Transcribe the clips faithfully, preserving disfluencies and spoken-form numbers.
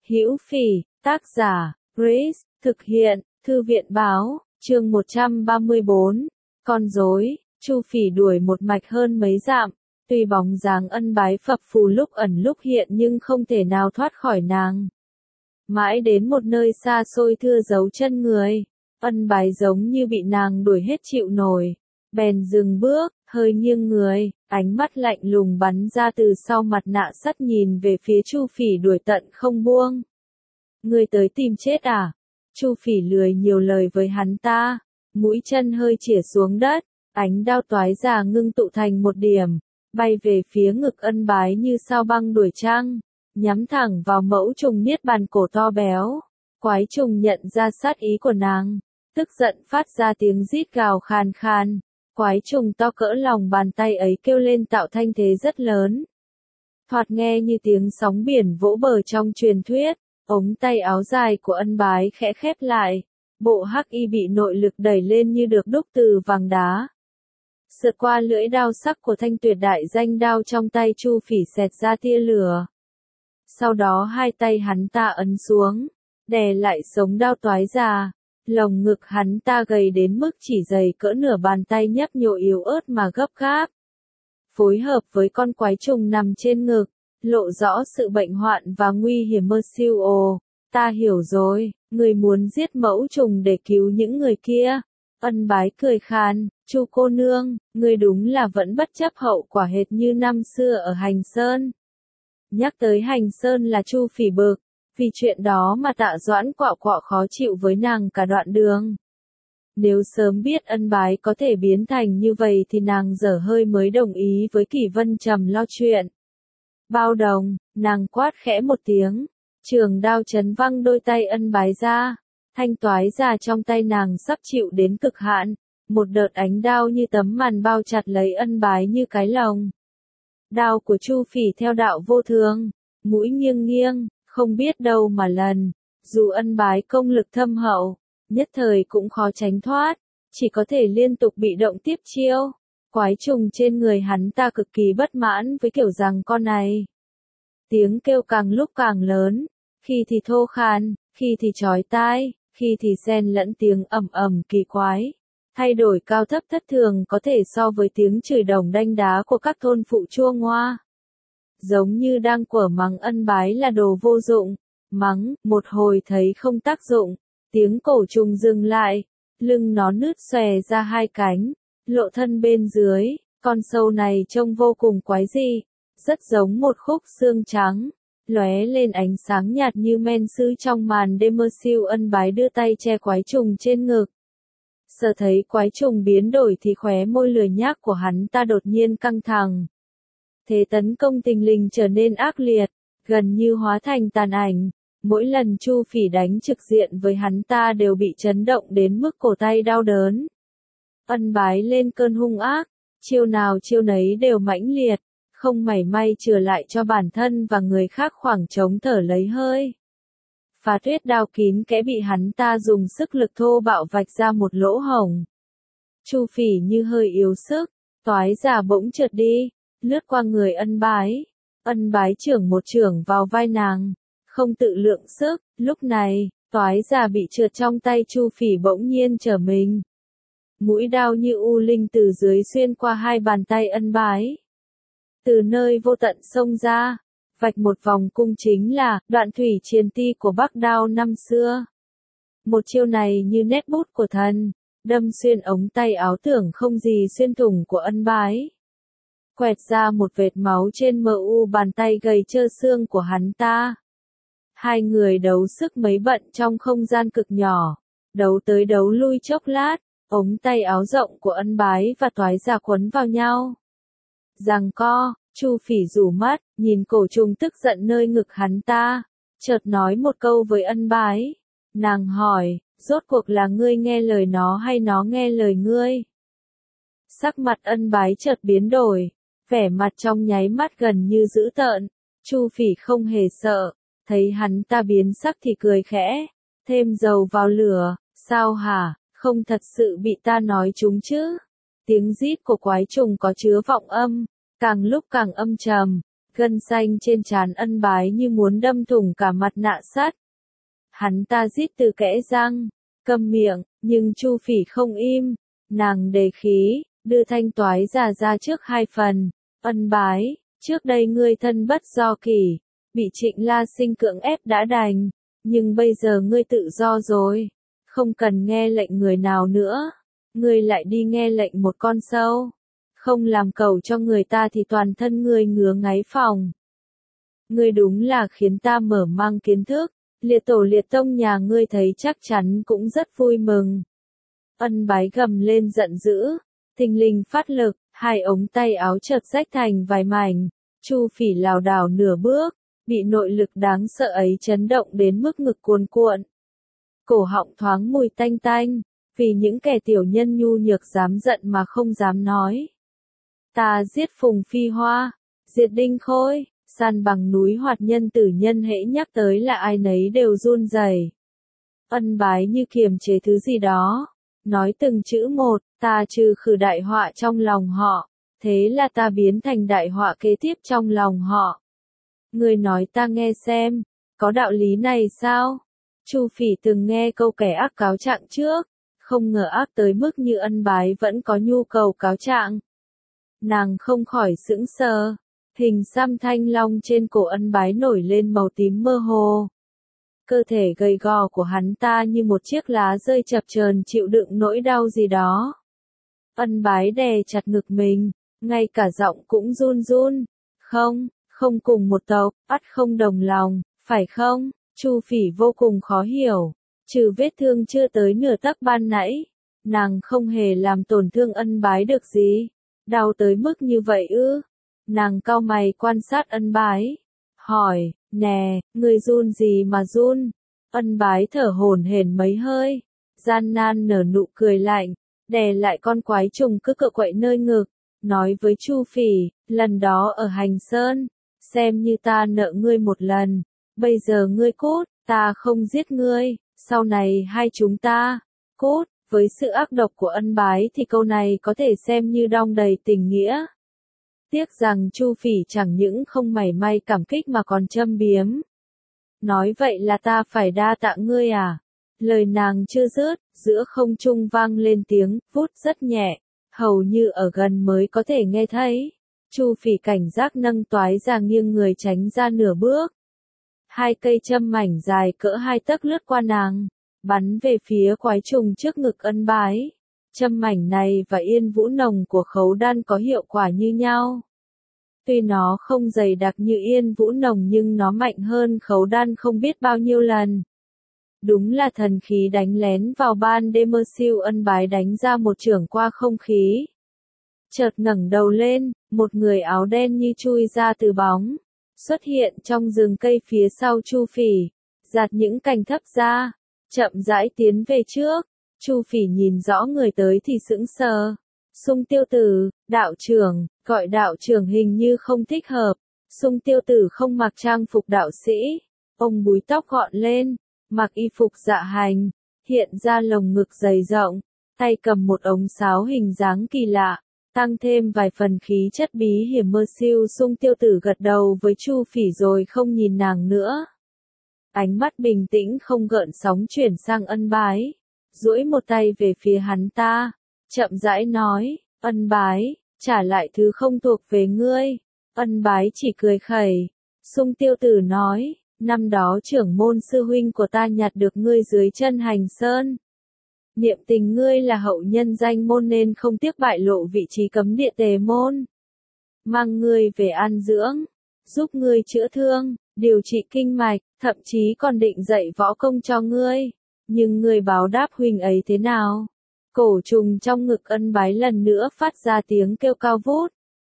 Hữu Phỉ, tác giả, Grace, thực hiện, Thư viện báo, chương một trăm ba mươi bốn, con rối, Chu Phỉ đuổi một mạch hơn mấy dặm, tuy bóng dáng Ân Bái phập phù lúc ẩn lúc hiện nhưng không thể nào thoát khỏi nàng. Mãi đến một nơi xa xôi thưa dấu chân người, Ân Bái giống như bị nàng đuổi hết chịu nổi, bèn dừng bước, hơi nghiêng người, ánh mắt lạnh lùng bắn ra từ sau mặt nạ sắt nhìn về phía Chu Phỉ đuổi tận không buông. Ngươi tới tìm chết à? Chu Phỉ lười nhiều lời với hắn ta, mũi chân hơi chĩa xuống đất, ánh đao toái già ngưng tụ thành một điểm, bay về phía ngực Ân Bái như sao băng đuổi trăng, nhắm thẳng vào mẫu trùng niết bàn cổ to béo. Quái trùng nhận ra sát ý của nàng, tức giận phát ra tiếng rít gào khàn khàn. Quái trùng to cỡ lòng bàn tay ấy kêu lên tạo thanh thế rất lớn. Thoạt nghe như tiếng sóng biển vỗ bờ trong truyền thuyết, ống tay áo dài của Ân Bái khẽ khép lại, bộ hắc y bị nội lực đẩy lên như được đúc từ vàng đá. Sượt qua lưỡi đao sắc của thanh tuyệt đại danh đao trong tay Chu Phỉ xẹt ra tia lửa. Sau đó hai tay hắn ta ấn xuống, đè lại sống đao toái già. Lồng ngực hắn ta gầy đến mức chỉ dày cỡ nửa bàn tay nhấp nhô yếu ớt mà gấp gáp. Phối hợp với con quái trùng nằm trên ngực, lộ rõ sự bệnh hoạn và nguy hiểm mơ siêu ồ. Ta hiểu rồi, người muốn giết mẫu trùng để cứu những người kia. Ân Bái cười khan, Chu cô nương, người đúng là vẫn bất chấp hậu quả hệt như năm xưa ở Hành Sơn. Nhắc tới Hành Sơn là Chu Phỉ bực. Vì chuyện đó mà Tạ Doãn quạo quọ khó chịu với nàng cả đoạn đường. Nếu sớm biết Ân Bái có thể biến thành như vậy thì nàng dở hơi mới đồng ý với Kỷ Vân Trầm lo chuyện. Bao đồng, nàng quát khẽ một tiếng, trường đao chấn văng đôi tay Ân Bái ra, thanh toái già trong tay nàng sắp chịu đến cực hạn, một đợt ánh đao như tấm màn bao chặt lấy Ân Bái như cái lồng. Đao của Chu Phỉ theo đạo vô thường, mũi nghiêng nghiêng. Không biết đâu mà lần, dù Ân Bái công lực thâm hậu, nhất thời cũng khó tránh thoát, chỉ có thể liên tục bị động tiếp chiêu. Quái trùng trên người hắn ta cực kỳ bất mãn với kiểu rằng con này. Tiếng kêu càng lúc càng lớn, khi thì thô khan, khi thì chói tai, khi thì xen lẫn tiếng ầm ầm kỳ quái. Thay đổi cao thấp thất thường có thể so với tiếng chửi đồng đanh đá của các thôn phụ chua ngoa. Giống như đang quở mắng Ân Bái là đồ vô dụng, mắng, một hồi thấy không tác dụng, tiếng cổ trùng dừng lại, lưng nó nứt xòe ra hai cánh, lộ thân bên dưới, con sâu này trông vô cùng quái dị, rất giống một khúc xương trắng, lóe lên ánh sáng nhạt như men sứ trong màn đêm mơ siêu. Ân Bái đưa tay che quái trùng trên ngực. Sờ thấy quái trùng biến đổi thì khóe môi lười nhác của hắn ta đột nhiên căng thẳng. Thế tấn công tình lình trở nên ác liệt, gần như hóa thành tàn ảnh, mỗi lần Chu Phỉ đánh trực diện với hắn ta đều bị chấn động đến mức cổ tay đau đớn. Ân Bái lên cơn hung ác, chiêu nào chiêu nấy đều mãnh liệt, không mảy may chừa lại cho bản thân và người khác khoảng trống thở lấy hơi. Phá tuyết đao kín kẽ bị hắn ta dùng sức lực thô bạo vạch ra một lỗ hổng. Chu Phỉ như hơi yếu sức, toái già bỗng trượt đi. Lướt qua người Ân Bái, Ân Bái chưởng một chưởng vào vai nàng, không tự lượng sức, lúc này, toái già bị trượt trong tay Chu Phỉ bỗng nhiên trở mình. Mũi đao như u linh từ dưới xuyên qua hai bàn tay Ân Bái. Từ nơi vô tận xông ra, vạch một vòng cung chính là đoạn thủy triền ti của Bắc Đao năm xưa. Một chiêu này như nét bút của thần, đâm xuyên ống tay áo tưởng không gì xuyên thủng của Ân Bái. Quẹt ra một vệt máu trên mờ u bàn tay gầy trơ xương của hắn ta. Hai người đấu sức mấy bận trong không gian cực nhỏ, đấu tới đấu lui chốc lát, ống tay áo rộng của Ân Bái và toái già quấn vào nhau. Giằng co, Chu Phỉ rủ mắt, nhìn cổ trùng tức giận nơi ngực hắn ta, chợt nói một câu với Ân Bái. Nàng hỏi, rốt cuộc là ngươi nghe lời nó hay nó nghe lời ngươi? Sắc mặt Ân Bái chợt biến đổi. Vẻ mặt trong nháy mắt gần như dữ tợn, Chu Phỉ không hề sợ, thấy hắn ta biến sắc thì cười khẽ, thêm dầu vào lửa, sao hả, không thật sự bị ta nói trúng chứ? Tiếng rít của quái trùng có chứa vọng âm, càng lúc càng âm trầm, Gân xanh trên trán Ân Bái như muốn đâm thủng cả mặt nạ sắt. Hắn ta rít từ kẽ răng, câm miệng, nhưng Chu Phỉ không im, nàng đề khí, đưa thanh toái giả ra trước hai phần. Ân Bái, trước đây ngươi thân bất do kỷ, bị Trịnh La Sinh cưỡng ép đã đành, nhưng bây giờ ngươi tự do rồi, không cần nghe lệnh người nào nữa, ngươi lại đi nghe lệnh một con sâu, không làm cầu cho người ta thì toàn thân ngươi ngứa ngáy phòng. Ngươi đúng là khiến ta mở mang kiến thức, liệt tổ liệt tông nhà ngươi thấy chắc chắn cũng rất vui mừng. Ân Bái gầm lên giận dữ, thình lình phát lực, hai ống tay áo chợt rách thành vài mảnh, Chu Phỉ lảo đảo nửa bước, bị nội lực đáng sợ ấy chấn động đến mức ngực cuồn cuộn. Cổ họng thoáng mùi tanh tanh, vì những kẻ tiểu nhân nhu nhược dám giận mà không dám nói. Ta giết Phùng Phi Hoa, diệt Đinh Khôi, san bằng núi hoạt nhân tử nhân hễ nhắc tới là ai nấy đều run rẩy. Ân Bái như kiềm chế thứ gì đó, nói từng chữ một, ta trừ khử đại họa trong lòng họ, thế là ta biến thành đại họa kế tiếp trong lòng họ. Ngươi nói ta nghe xem, có đạo lý này sao? Chu Phỉ từng nghe câu kẻ ác cáo trạng trước, không ngờ ác tới mức như Ân Bái vẫn có nhu cầu cáo trạng. Nàng không khỏi sững sờ, hình xăm thanh long trên cổ Ân Bái nổi lên màu tím mơ hồ. Cơ thể gầy gò của hắn ta như một chiếc lá rơi chập chờn chịu đựng nỗi đau gì đó. Ân Bái đè chặt ngực mình, ngay cả giọng cũng run run. Không, không cùng một tộc, ắt không đồng lòng, phải không? Chu Phỉ vô cùng khó hiểu, trừ vết thương chưa tới nửa tấc ban nãy, nàng không hề làm tổn thương Ân Bái được gì. Đau tới mức như vậy ư? Nàng cau mày quan sát Ân Bái, hỏi, nè, người run gì mà run? Ân Bái thở hổn hển mấy hơi, gian nan nở nụ cười lạnh, đè lại con quái trùng cứ cựa quậy nơi ngực, nói với Chu Phỉ, lần đó ở Hành Sơn, xem như ta nợ ngươi một lần, bây giờ ngươi cút, ta không giết ngươi, sau này hai chúng ta, cút. Với sự ác độc của Ân Bái thì câu này có thể xem như đong đầy tình nghĩa. Tiếc rằng Chu Phỉ chẳng những không mảy may cảm kích mà còn châm biếm. Nói vậy là ta phải đa tạ ngươi à? Lời nàng chưa dứt, giữa không trung vang lên tiếng vút rất nhẹ, hầu như ở gần mới có thể nghe thấy. Chu Phỉ cảnh giác nâng toái ra nghiêng người tránh ra nửa bước. Hai cây châm mảnh dài cỡ hai tấc lướt qua nàng, bắn về phía quái trùng trước ngực Ân Bái. Châm mảnh này và yên vũ nồng của khấu đan có hiệu quả như nhau. Tuy nó không dày đặc như yên vũ nồng nhưng nó mạnh hơn khấu đan không biết bao nhiêu lần. Đúng là thần khí đánh lén vào ban đêm mơ siêu. Ân Bái đánh ra một chưởng qua không khí. Chợt ngẩng đầu lên, một người áo đen như chui ra từ bóng, xuất hiện trong rừng cây phía sau Chu Phỉ, giạt những cành thấp ra, chậm rãi tiến về trước. Chu Phỉ nhìn rõ người tới thì sững sờ. Sung Tiêu Tử, đạo trưởng, gọi đạo trưởng hình như không thích hợp. Sung Tiêu Tử không mặc trang phục đạo sĩ, ông búi tóc gọn lên, mặc y phục dạ hành, hiện ra lồng ngực dày rộng, tay cầm một ống sáo hình dáng kỳ lạ, tăng thêm vài phần khí chất bí hiểm mơ siêu. Sung Tiêu Tử gật đầu với Chu Phỉ rồi không nhìn nàng nữa. Ánh mắt bình tĩnh không gợn sóng chuyển sang Ân Bái, duỗi một tay về phía hắn ta, chậm rãi nói, Ân Bái, trả lại thứ không thuộc về ngươi. Ân Bái chỉ cười khẩy. Sung Tiêu Tử nói, năm đó trưởng môn sư huynh của ta nhặt được ngươi dưới chân Hành Sơn. Niệm tình ngươi là hậu nhân danh môn nên không tiếc bại lộ vị trí cấm địa Tề môn. Mang ngươi về an dưỡng, giúp ngươi chữa thương, điều trị kinh mạch, thậm chí còn định dạy võ công cho ngươi. Nhưng ngươi báo đáp huynh ấy thế nào? Cổ trùng trong ngực Ân Bái lần nữa phát ra tiếng kêu cao vút.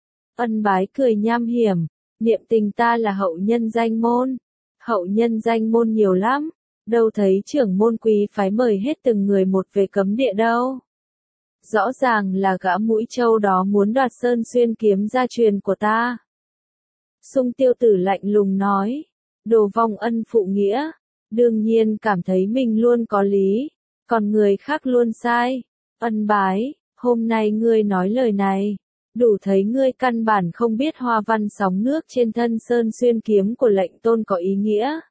Ân Bái cười nham hiểm, niệm tình ta là hậu nhân danh môn. Hậu nhân danh môn nhiều lắm, đâu thấy trưởng môn quý phái mời hết từng người một về cấm địa đâu. Rõ ràng là gã mũi trâu đó muốn đoạt Sơn Xuyên kiếm gia truyền của ta. Sung Tiêu Tử lạnh lùng nói, đồ vong ân phụ nghĩa, đương nhiên cảm thấy mình luôn có lý, còn người khác luôn sai. Ân Bái, hôm nay ngươi nói lời này, đủ thấy ngươi căn bản không biết hoa văn sóng nước trên thân sơn xuyên kiếm của lệnh tôn có ý nghĩa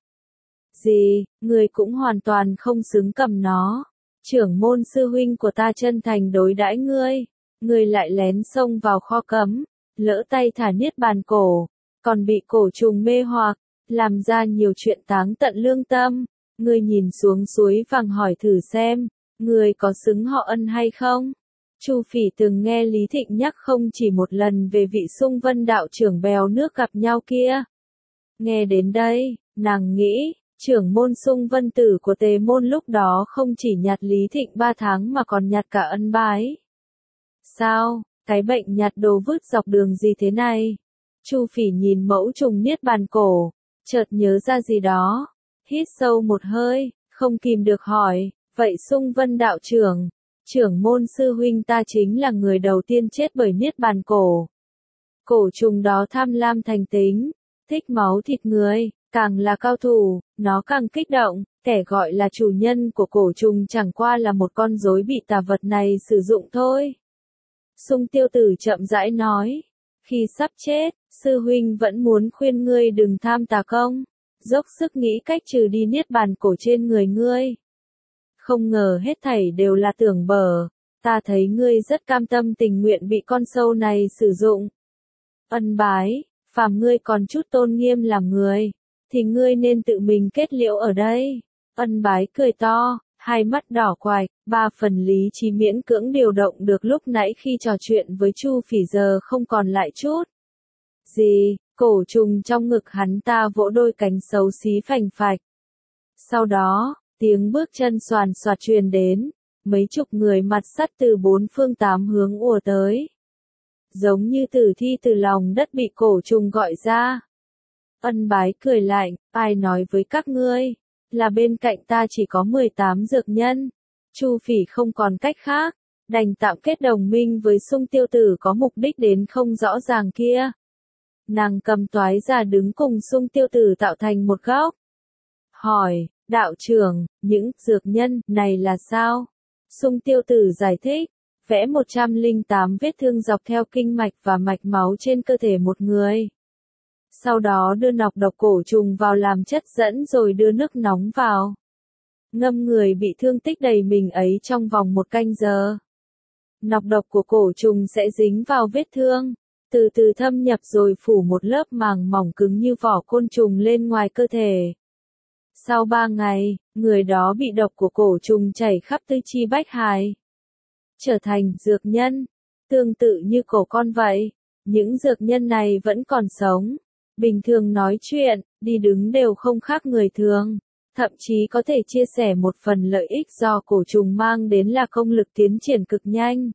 gì, ngươi cũng hoàn toàn không xứng cầm nó. Trưởng môn sư huynh của ta chân thành đối đãi ngươi, ngươi lại lén xông vào kho cấm, lỡ tay thả niết bàn cổ, còn bị cổ trùng mê hoặc, làm ra nhiều chuyện táng tận lương tâm. Ngươi nhìn xuống suối vàng hỏi thử xem, ngươi có xứng họ Ân hay không? Chu Phỉ từng nghe Lý Thịnh nhắc không chỉ một lần về vị Sung Vân đạo trưởng bèo nước gặp nhau kia. Nghe đến đây, nàng nghĩ, trưởng môn Sung Vân tử của Tề môn lúc đó không chỉ nhặt Lý Thịnh ba tháng mà còn nhặt cả Ân Bái. Sao, cái bệnh nhặt đồ vứt dọc đường gì thế này? Chu Phỉ nhìn mẫu trùng niết bàn cổ, chợt nhớ ra gì đó, hít sâu một hơi, không kìm được hỏi, vậy Sung Vân đạo trưởng, trưởng môn sư huynh ta chính là người đầu tiên chết bởi niết bàn cổ. Cổ trùng đó tham lam thành tính, thích máu thịt người, càng là cao thủ, nó càng kích động, kẻ gọi là chủ nhân của cổ trùng chẳng qua là một con rối bị tà vật này sử dụng thôi. Sung Tiêu Tử chậm rãi nói, khi sắp chết, sư huynh vẫn muốn khuyên ngươi đừng tham tà công, dốc sức nghĩ cách trừ đi niết bàn cổ trên người ngươi. Không ngờ hết thảy đều là tưởng bở, ta thấy ngươi rất cam tâm tình nguyện bị con sâu này sử dụng. Ân Bái, phàm ngươi còn chút tôn nghiêm làm người, thì ngươi nên tự mình kết liễu ở đây. Ân Bái cười to, hai mắt đỏ quạch, ba phần lý trí miễn cưỡng điều động được lúc nãy khi trò chuyện với Chu Phỉ giờ không còn lại chút. Gì, cổ trùng trong ngực hắn ta vỗ đôi cánh xấu xí phành phạch. Sau đó, tiếng bước chân xoàn xoạt truyền đến, mấy chục người mặt sắt từ bốn phương tám hướng ùa tới. Giống như tử thi từ lòng đất bị cổ trùng gọi ra. Ân Bái cười lạnh, ai nói với các ngươi, là bên cạnh ta chỉ có mười tám dược nhân. Chu Phỉ không còn cách khác, đành tạm kết đồng minh với Sung Tiêu Tử có mục đích đến không rõ ràng kia. Nàng cầm toái ra đứng cùng Sung Tiêu Tử tạo thành một góc. Hỏi, đạo trưởng, những dược nhân này là sao? Sung Tiêu Tử giải thích, vẽ một trăm lẻ tám vết thương dọc theo kinh mạch và mạch máu trên cơ thể một người. Sau đó đưa nọc độc cổ trùng vào làm chất dẫn rồi đưa nước nóng vào. Ngâm người bị thương tích đầy mình ấy trong vòng một canh giờ. Nọc độc của cổ trùng sẽ dính vào vết thương, từ từ thâm nhập rồi phủ một lớp màng mỏng cứng như vỏ côn trùng lên ngoài cơ thể. Sau ba ngày, người đó bị độc của cổ trùng chảy khắp tư chi bách hài, trở thành dược nhân, tương tự như cổ con vậy. Những dược nhân này vẫn còn sống, bình thường nói chuyện, đi đứng đều không khác người thường, thậm chí có thể chia sẻ một phần lợi ích do cổ trùng mang đến là công lực tiến triển cực nhanh.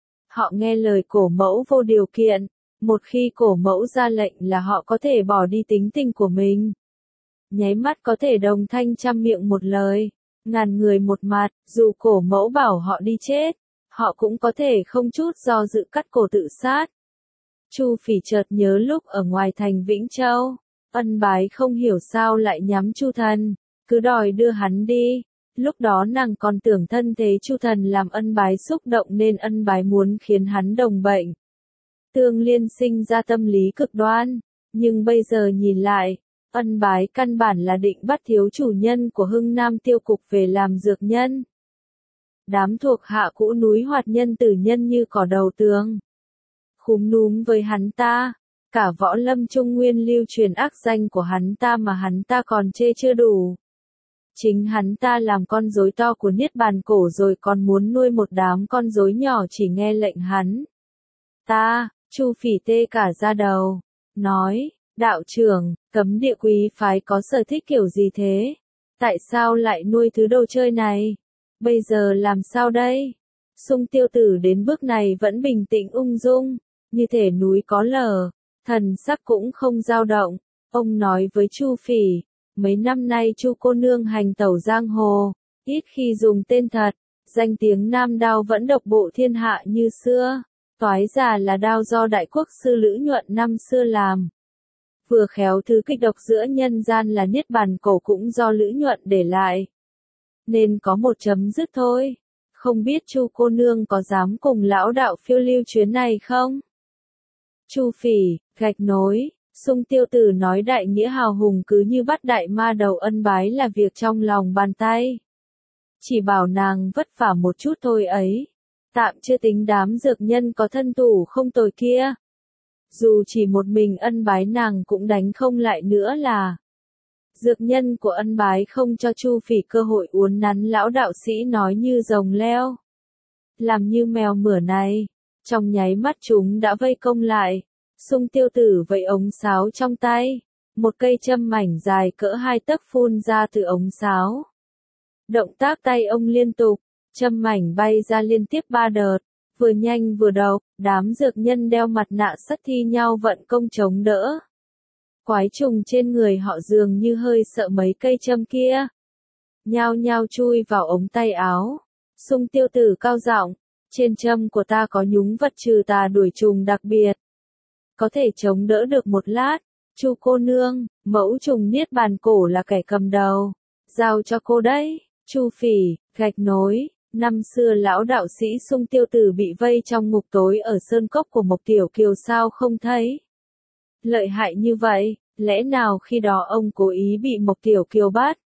Họ nghe lời cổ mẫu vô điều kiện, một khi cổ mẫu ra lệnh là họ có thể bỏ đi tính tình của mình. Nháy mắt có thể đồng thanh trăm miệng một lời, ngàn người một mặt, dù cổ mẫu bảo họ đi chết, họ cũng có thể không chút do dự cắt cổ tự sát. Chu Phỉ chợt nhớ lúc ở ngoài thành Vĩnh Châu, Ân Bái không hiểu sao lại nhắm Chu Thần, cứ đòi đưa hắn đi. Lúc đó nàng còn tưởng thân thế Chu Thần làm Ân Bái xúc động nên Ân Bái muốn khiến hắn đồng bệnh. Tương Liên sinh ra tâm lý cực đoan, nhưng bây giờ nhìn lại, Ân Bái căn bản là định bắt thiếu chủ nhân của Hưng Nam Tiêu Cục về làm dược nhân. Đám thuộc hạ cũ núi hoạt nhân tử nhân như cỏ đầu tường, khúm núm với hắn ta, cả võ lâm trung nguyên lưu truyền ác danh của hắn ta mà hắn ta còn chê chưa đủ. Chính hắn ta làm con rối to của niết bàn cổ rồi còn muốn nuôi một đám con rối nhỏ chỉ nghe lệnh hắn. Ta, Chu Phỉ tê cả da đầu, nói, đạo trưởng, cấm địa quý phái có sở thích kiểu gì thế? Tại sao lại nuôi thứ đồ chơi này? Bây giờ làm sao đây? Sung Tiêu Tử đến bước này vẫn bình tĩnh ung dung, như thể núi có lở, thần sắc cũng không dao động. Ông nói với Chu Phỉ, mấy năm nay Chu cô nương hành tẩu giang hồ, ít khi dùng tên thật, danh tiếng nam đao vẫn độc bộ thiên hạ như xưa. Toái giả là đao do đại quốc sư Lữ Nhuận năm xưa làm. Vừa khéo thứ kịch độc giữa nhân gian là niết bàn cổ cũng do Lữ Nhuận để lại. Nên có một chấm dứt thôi. Không biết Chu cô nương có dám cùng lão đạo phiêu lưu chuyến này không? Chu Phỉ, gạch nối, Sung Tiêu Tử nói đại nghĩa hào hùng cứ như bắt đại ma đầu Ân Bái là việc trong lòng bàn tay. Chỉ bảo nàng vất vả một chút thôi ấy. Tạm chưa tính đám dược nhân có thân thủ không tồi kia. Dù chỉ một mình Ân Bái nàng cũng đánh không lại nữa là. Dược nhân của Ân Bái không cho Chu Phỉ cơ hội uốn nắn lão đạo sĩ nói như rồng leo. Làm như mèo mửa này. Trong nháy mắt chúng đã vây công lại. Sung Tiêu Tử vẫy ống sáo trong tay. Một cây châm mảnh dài cỡ hai tấc phun ra từ ống sáo. Động tác tay ông liên tục. Châm mảnh bay ra liên tiếp ba đợt. Vừa nhanh vừa độc, đám dược nhân đeo mặt nạ sắt thi nhau vận công chống đỡ. Quái trùng trên người họ dường như hơi sợ mấy cây châm kia. Nhao nhao chui vào ống tay áo. Sung Tiêu Tử cao giọng, trên châm của ta có nhúng vật trừ tà đuổi trùng đặc biệt. Có thể chống đỡ được một lát. Chu cô nương, mẫu trùng niết bàn cổ là kẻ cầm đầu. Giao cho cô đấy. Chu Phỉ, gạch nối. Năm xưa lão đạo sĩ Sung Tiêu Tử bị vây trong ngục tối ở sơn cốc của Mộc Tiểu Kiều sao không thấy. Lợi hại như vậy, lẽ nào khi đó ông cố ý bị Mộc Tiểu Kiều bắt?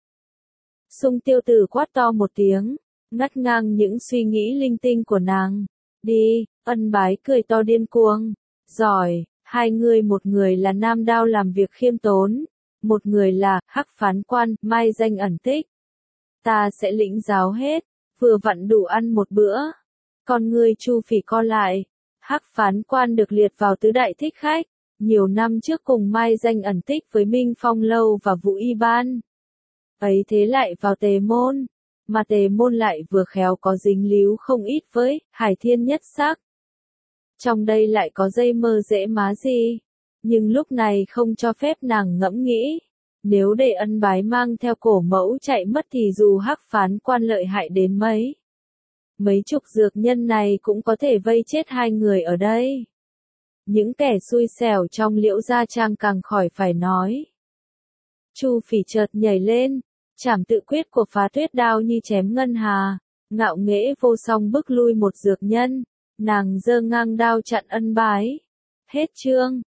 Sung Tiêu Tử quát to một tiếng, ngắt ngang những suy nghĩ linh tinh của nàng. Đi, Ân Bái cười to điên cuồng. Giỏi, hai người, một người là Nam Đao làm việc khiêm tốn, một người là Hắc Phán Quan, mai danh ẩn tích. Ta sẽ lĩnh giáo hết, vừa vặn đủ ăn một bữa. Con ngươi Chu Phỉ co lại. Hắc Phán Quan được liệt vào tứ đại thích khách, nhiều năm trước cùng mai danh ẩn tích với Minh Phong Lâu và Vũ Y Ban. Ấy thế lại vào Tề Môn, mà Tề Môn lại vừa khéo có dính líu không ít với Hải Thiên Nhất Sắc. Trong đây lại có dây mơ dễ má gì, nhưng lúc này không cho phép nàng ngẫm nghĩ. Nếu để Ân Bái mang theo cổ mẫu chạy mất thì dù Hắc Phán Quan lợi hại đến mấy. Mấy chục dược nhân này cũng có thể vây chết hai người ở đây. Những kẻ xui xẻo trong Liễu Gia Trang càng khỏi phải nói. Chu Phỉ chợt nhảy lên, chảm tự quyết của Phá Tuyết Đao như chém ngân hà, ngạo nghễ vô song bức lui một dược nhân, nàng giơ ngang đao chặn Ân Bái. Hết chương.